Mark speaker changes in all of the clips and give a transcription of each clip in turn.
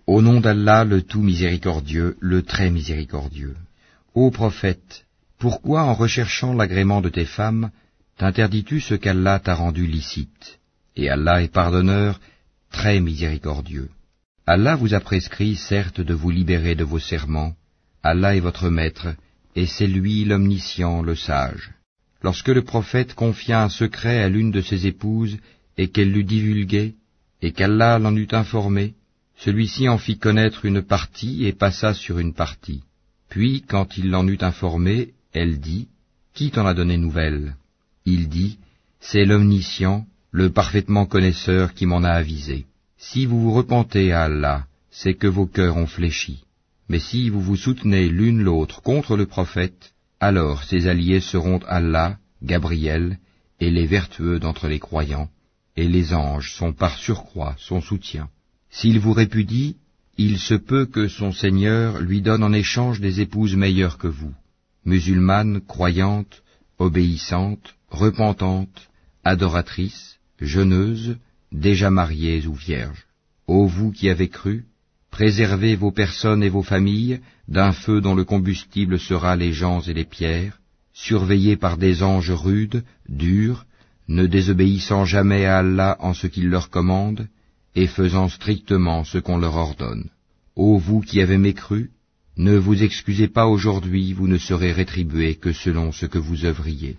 Speaker 1: Au nom d'Allah, le tout miséricordieux, le très miséricordieux. Ô prophète, pourquoi en recherchant l'agrément de tes femmes, t'interdis-tu ce qu'Allah t'a rendu licite? Et Allah est pardonneur, très miséricordieux. Allah vous a prescrit, certes, de vous libérer de vos serments. Allah est votre maître, et c'est lui l'omniscient, le sage. Lorsque le prophète confia un secret à l'une de ses épouses, et qu'elle l'eut divulgué, et qu'Allah l'en eut informé, celui-ci en fit connaître une partie et passa sur une partie. Puis, quand il l'en eut informé, elle dit, « Qui t'en a donné nouvelle ?» Il dit, « C'est l'omniscient, le parfaitement connaisseur qui m'en a avisé. Si vous vous repentez à Allah, c'est que vos cœurs ont fléchi. Mais si vous vous soutenez l'une l'autre contre le prophète, alors ses alliés seront Allah, Gabriel, et les vertueux d'entre les croyants, et les anges sont par surcroît son soutien. S'il vous répudie, il se peut que son Seigneur lui donne en échange des épouses meilleures que vous, musulmanes, croyantes, obéissantes, repentantes, adoratrices, jeûneuses, déjà mariées ou vierges. Ô vous qui avez cru, préservez vos personnes et vos familles d'un feu dont le combustible sera les gens et les pierres, surveillés par des anges rudes, durs, ne désobéissant jamais à Allah en ce qu'il leur commande, et faisant strictement ce qu'on leur ordonne. Ô vous qui avez mécru, ne vous excusez pas aujourd'hui, vous ne serez rétribués que selon ce que vous œuvriez.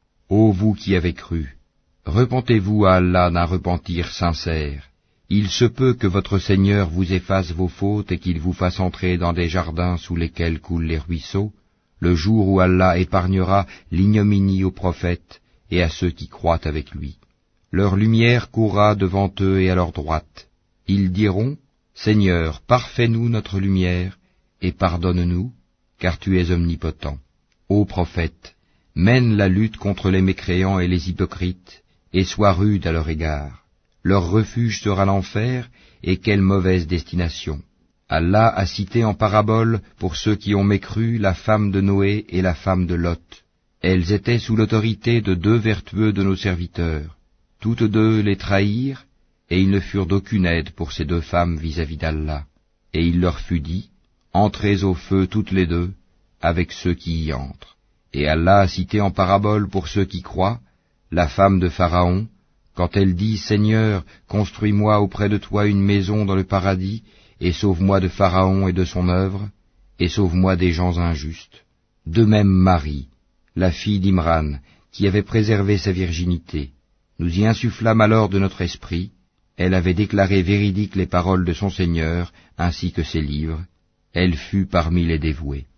Speaker 1: Ô vous qui avez cru, repentez-vous à Allah d'un repentir sincère. Il se peut que votre Seigneur vous efface vos fautes et qu'il vous fasse entrer dans des jardins sous lesquels coulent les ruisseaux, le jour où Allah épargnera l'ignominie aux prophètes et à ceux qui croient avec lui. Leur lumière courra devant eux et à leur droite. Ils diront, « Seigneur, parfais-nous notre lumière, et pardonne-nous, car tu es omnipotent. » Ô prophète, mène la lutte contre les mécréants et les hypocrites, et sois rude à leur égard. Leur refuge sera l'enfer, et quelle mauvaise destination. Allah a cité en parabole, pour ceux qui ont mécru, la femme de Noé et la femme de Lot. Elles étaient sous l'autorité de deux vertueux de nos serviteurs. Toutes deux les trahirent, et ils ne furent d'aucune aide pour ces deux femmes vis-à-vis d'Allah. Et il leur fut dit, « Entrez au feu toutes les deux, avec ceux qui y entrent. » Et Allah a cité en parabole pour ceux qui croient, la femme de Pharaon, quand elle dit, « Seigneur, construis-moi auprès de toi une maison dans le paradis, et sauve-moi de Pharaon et de son œuvre, et sauve-moi des gens injustes. » De même Marie, la fille d'Imran, qui avait préservé sa virginité. Nous y insufflâmes alors de notre esprit, elle avait déclaré véridiques les paroles de son Seigneur, ainsi que ses livres, elle fut parmi les dévoués.